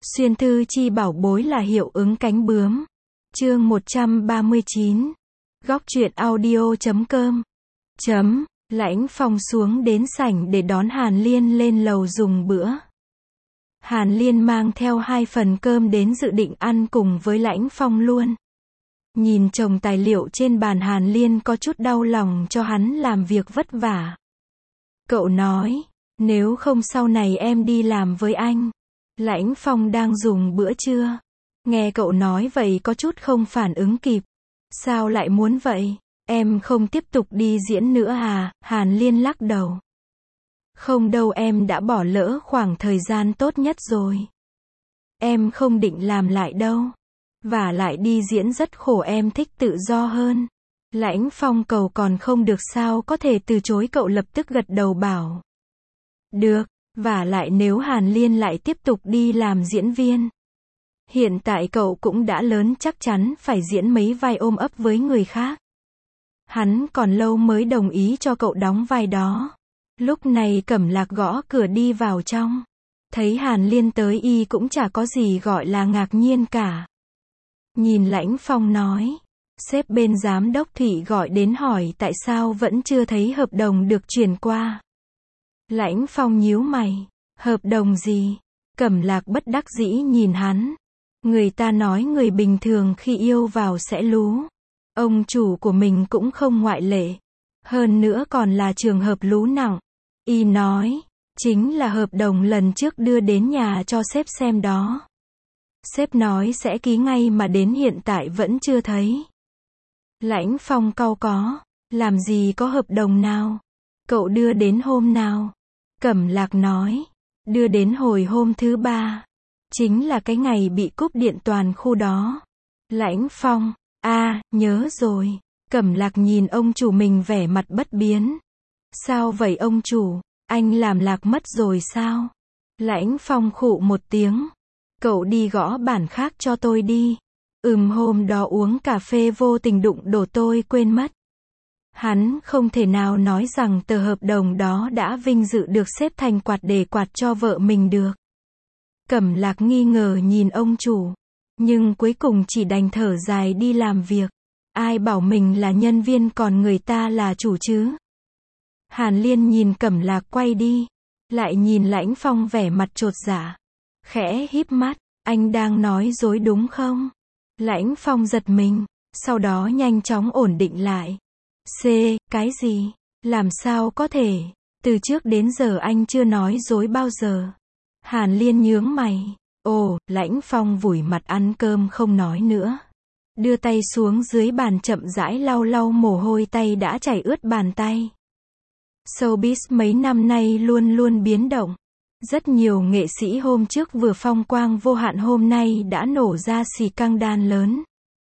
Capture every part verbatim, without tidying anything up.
Xuyên thư chi bảo bối là hiệu ứng cánh bướm. Chương một trăm ba mươi chín. Góc truyện audio chấm com. Chấm. Lãnh Phong xuống đến sảnh để đón Hàn Liên lên lầu dùng bữa. Hàn Liên mang theo hai phần cơm đến dự định ăn cùng với Lãnh Phong luôn. Nhìn chồng tài liệu trên bàn, Hàn Liên có chút đau lòng cho hắn làm việc vất vả. Cậu nói, nếu không sau này em đi làm với anh. Lãnh Phong đang dùng bữa trưa. Nghe cậu nói vậy có chút không phản ứng kịp. Sao lại muốn vậy? Em không tiếp tục đi diễn nữa à? Hàn Liên lắc đầu. Không đâu, em đã bỏ lỡ khoảng thời gian tốt nhất rồi. Em không định làm lại đâu. Và lại đi diễn rất khổ, em thích tự do hơn. Lãnh Phong cầu còn không được sao có thể từ chối, cậu lập tức gật đầu bảo. Được, và lại nếu Hàn Liên lại tiếp tục đi làm diễn viên. Hiện tại cậu cũng đã lớn, chắc chắn phải diễn mấy vai ôm ấp với người khác. Hắn còn lâu mới đồng ý cho cậu đóng vai đó. Lúc này Cẩm Lạc gõ cửa đi vào trong. Thấy Hàn Liên tới, y cũng chả có gì gọi là ngạc nhiên cả. Nhìn Lãnh Phong nói. Sếp bên giám đốc Thụy gọi đến hỏi tại sao vẫn chưa thấy hợp đồng được chuyển qua. Lãnh Phong nhíu mày. Hợp đồng gì? Cẩm Lạc bất đắc dĩ nhìn hắn. Người ta nói người bình thường khi yêu vào sẽ lú. Ông chủ của mình cũng không ngoại lệ. Hơn nữa còn là trường hợp lú nặng. Y nói, chính là hợp đồng lần trước đưa đến nhà cho sếp xem đó. Sếp nói sẽ ký ngay mà đến hiện tại vẫn chưa thấy. Lãnh Phong cau có, làm gì có hợp đồng nào? Cậu đưa đến hôm nào? Cẩm Lạc nói, đưa đến hồi hôm thứ ba. Chính là cái ngày bị cúp điện toàn khu đó. Lãnh Phong, a à, nhớ rồi. Cẩm Lạc nhìn ông chủ mình vẻ mặt bất biến. Sao vậy ông chủ? Anh làm lạc mất rồi sao? Lãnh Phong khụ một tiếng. Cậu đi gõ bản khác cho tôi đi. Ừm, hôm đó uống cà phê vô tình đụng đổ, tôi quên mất. Hắn không thể nào nói rằng tờ hợp đồng đó đã vinh dự được xếp thành quạt để quạt cho vợ mình được. Cẩm Lạc nghi ngờ nhìn ông chủ. Nhưng cuối cùng chỉ đành thở dài đi làm việc. Ai bảo mình là nhân viên còn người ta là chủ chứ? Hàn Liên nhìn Cẩm Lạc quay đi. Lại nhìn Lãnh Phong vẻ mặt chột dạ. Khẽ híp mắt. Anh đang nói dối đúng không? Lãnh Phong giật mình. Sau đó nhanh chóng ổn định lại. C, cái gì? Làm sao có thể? Từ trước đến giờ anh chưa nói dối bao giờ. Hàn Liên nhướng mày. Ồ, Lãnh Phong vùi mặt ăn cơm không nói nữa. Đưa tay xuống dưới bàn chậm rãi lau lau mồ hôi tay đã chảy ướt bàn tay. Showbiz mấy năm nay luôn luôn biến động. Rất nhiều nghệ sĩ hôm trước vừa phong quang vô hạn hôm nay đã nổ ra xì căng đan lớn.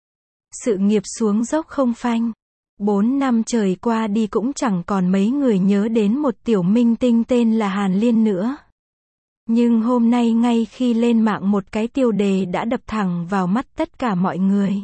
Sự nghiệp xuống dốc không phanh. Bốn năm trời qua đi cũng chẳng còn mấy người nhớ đến một tiểu minh tinh tên là Hàn Liên nữa. Nhưng hôm nay ngay khi lên mạng một cái tiêu đề đã đập thẳng vào mắt tất cả mọi người.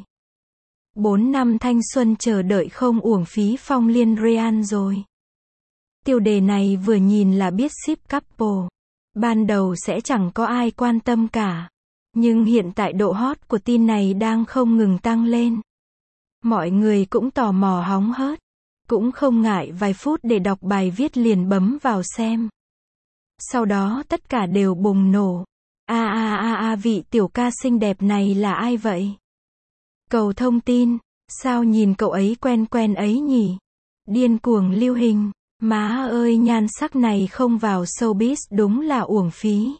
Bốn năm thanh xuân chờ đợi không uổng phí, Phong Liên Ryan rồi. Tiêu đề này vừa nhìn là biết ship couple. Ban đầu sẽ chẳng có ai quan tâm cả. Nhưng hiện tại độ hot của tin này đang không ngừng tăng lên. Mọi người cũng tò mò hóng hớt. Cũng không ngại vài phút để đọc bài viết liền bấm vào xem. Sau đó tất cả đều bùng nổ. A a a a vị tiểu ca xinh đẹp này là ai vậy? Cầu thông tin. Sao nhìn cậu ấy quen quen ấy nhỉ? Điên cuồng lưu hình. Má ơi, nhan sắc này không vào showbiz đúng là uổng phí.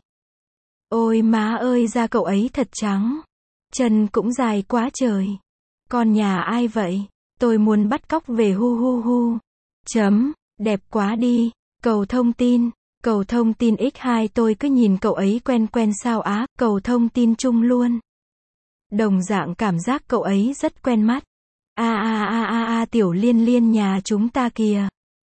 Ôi má ơi, da cậu ấy thật trắng. Chân cũng dài quá trời. Con nhà ai vậy? Tôi muốn bắt cóc về hu hu hu. Chấm. Đẹp quá đi. Cầu thông tin. Cầu thông tin x hai tôi cứ nhìn cậu ấy quen quen sao á. Cầu thông tin chung luôn. Đồng dạng cảm giác cậu ấy rất quen mắt. A a a a a tiểu Liên Liên nhà chúng ta kìa.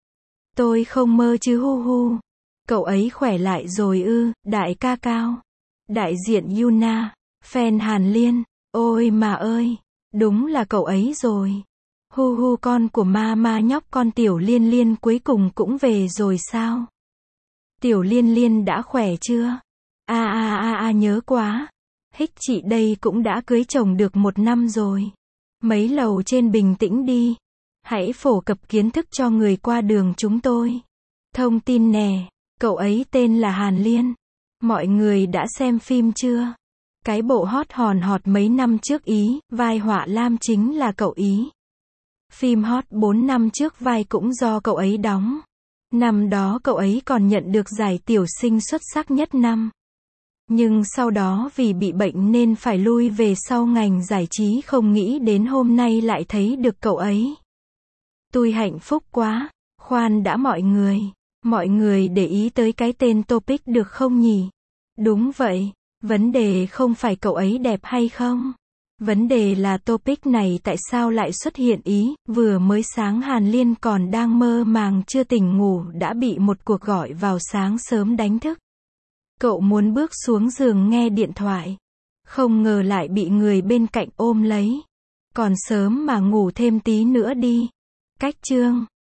Tôi không mơ chứ hu hu. Cậu ấy khỏe lại rồi ư? Đại ca Cao. Đại diện Yuna. Fan Hàn Liên. Ôi mà ơi. Đúng là cậu ấy rồi. Hu hu, con của ma ma nhóc con tiểu Liên Liên cuối cùng cũng về rồi sao? Tiểu Liên Liên đã khỏe chưa? A a a a nhớ quá. Hích chị đây cũng đã cưới chồng được một năm rồi. Mấy lầu trên bình tĩnh đi. Hãy phổ cập kiến thức cho người qua đường chúng tôi. Thông tin nè, cậu ấy tên là Hàn Liên. Mọi người đã xem phim chưa? Cái bộ hot hòn hot mấy năm trước ý, vai họa lam chính là cậu ý. Phim hot bốn năm trước vai cũng do cậu ấy đóng. Năm đó cậu ấy còn nhận được giải tiểu sinh xuất sắc nhất năm. Nhưng sau đó vì bị bệnh nên phải lui về sau ngành giải trí, không nghĩ đến hôm nay lại thấy được cậu ấy. Tôi hạnh phúc quá. Khoan đã mọi người. Mọi người để ý tới cái tên topic được không nhỉ? Đúng vậy. Vấn đề không phải cậu ấy đẹp hay không. Vấn đề là topic này tại sao lại xuất hiện ý, vừa mới sáng Hàn Liên còn đang mơ màng chưa tỉnh ngủ đã bị một cuộc gọi vào sáng sớm đánh thức. Cậu muốn bước xuống giường nghe điện thoại. Không ngờ lại bị người bên cạnh ôm lấy. Còn sớm mà ngủ thêm tí nữa đi. Cách chương